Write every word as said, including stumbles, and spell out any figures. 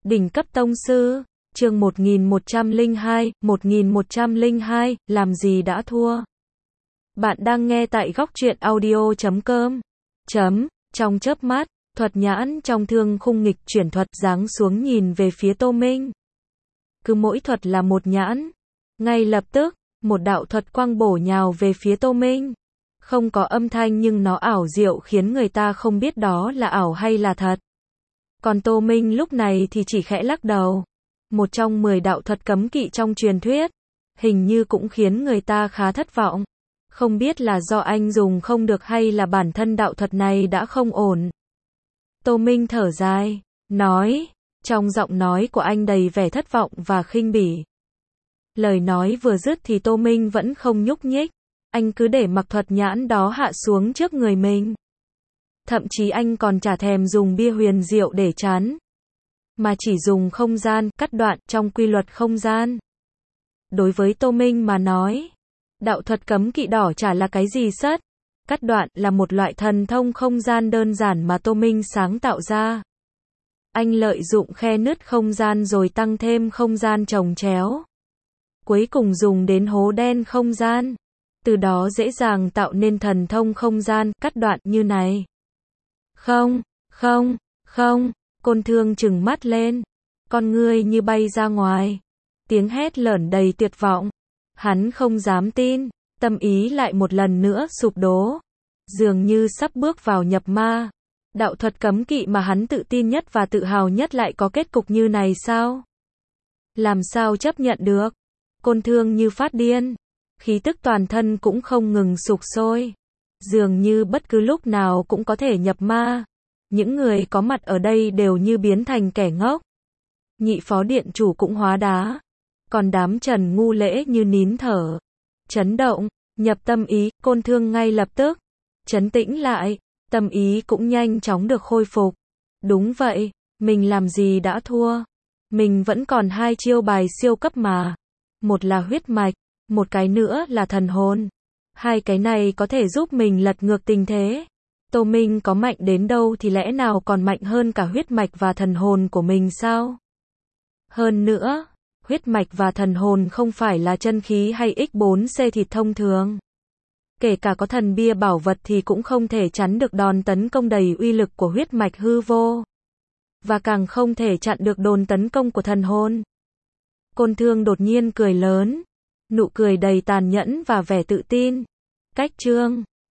Đỉnh cấp tông sư, chương một nghìn một trăm lẻ hai, một nghìn một trăm lẻ hai, làm gì đã thua. Bạn đang nghe tại góc truyện audio chấm com. Chấm, trong chớp mắt, thuật nhãn trong thương khung nghịch chuyển thuật giáng xuống nhìn về phía Tô Minh. Cứ mỗi thuật là một nhãn. Ngay lập tức, một đạo thuật quang bổ nhào về phía Tô Minh. Không có âm thanh nhưng nó ảo diệu khiến người ta không biết đó là ảo hay là thật. Còn Tô Minh lúc này thì chỉ khẽ lắc đầu. Một trong mười đạo thuật cấm kỵ trong truyền thuyết, hình như cũng khiến người ta khá thất vọng. Không biết là do anh dùng không được hay là bản thân đạo thuật này đã không ổn. Tô Minh thở dài, nói, trong giọng nói của anh đầy vẻ thất vọng và khinh bỉ. Lời nói vừa dứt thì Tô Minh vẫn không nhúc nhích. Anh cứ để mặc thuật nhãn đó hạ xuống trước người mình. Thậm chí anh còn chả thèm dùng bia huyền diệu để chắn, mà chỉ dùng không gian, cắt đoạn trong quy luật không gian. Đối với Tô Minh mà nói, đạo thuật cấm kỵ đỏ chả là cái gì sất. Cắt đoạn là một loại thần thông không gian đơn giản mà Tô Minh sáng tạo ra. Anh lợi dụng khe nứt không gian rồi tăng thêm không gian chồng chéo. Cuối cùng dùng đến hố đen không gian. Từ đó dễ dàng tạo nên thần thông không gian, cắt đoạn như này. Không, không, không, Côn Thương trừng mắt lên. Con ngươi như bay ra ngoài. Tiếng hét lởn đầy tuyệt vọng. Hắn không dám tin, tâm ý lại một lần nữa sụp đổ. Dường như sắp bước vào nhập ma. Đạo thuật cấm kỵ mà hắn tự tin nhất và tự hào nhất lại có kết cục như này sao? Làm sao chấp nhận được? Côn Thương như phát điên. Khí tức toàn thân cũng không ngừng sục sôi. Dường như bất cứ lúc nào cũng có thể nhập ma. Những người có mặt ở đây đều như biến thành kẻ ngốc. Nhị phó điện chủ cũng hóa đá. Còn đám Trần ngu lễ như nín thở. Chấn động, nhập tâm ý, Côn Thương ngay lập tức. Trấn tĩnh lại, tâm ý cũng nhanh chóng được khôi phục. Đúng vậy, mình làm gì đã thua. Mình vẫn còn hai chiêu bài siêu cấp mà. Một là huyết mạch, một cái nữa là thần hồn. Hai cái này có thể giúp mình lật ngược tình thế. Tô Minh có mạnh đến đâu thì lẽ nào còn mạnh hơn cả huyết mạch và thần hồn của mình sao? Hơn nữa, huyết mạch và thần hồn không phải là chân khí hay ích bốn C thịt thông thường. Kể cả có thần bia bảo vật thì cũng không thể chắn được đòn tấn công đầy uy lực của huyết mạch hư vô. Và càng không thể chặn được đòn tấn công của thần hồn. Côn Thương đột nhiên cười lớn. Nụ cười đầy tàn nhẫn và vẻ tự tin. Cách chương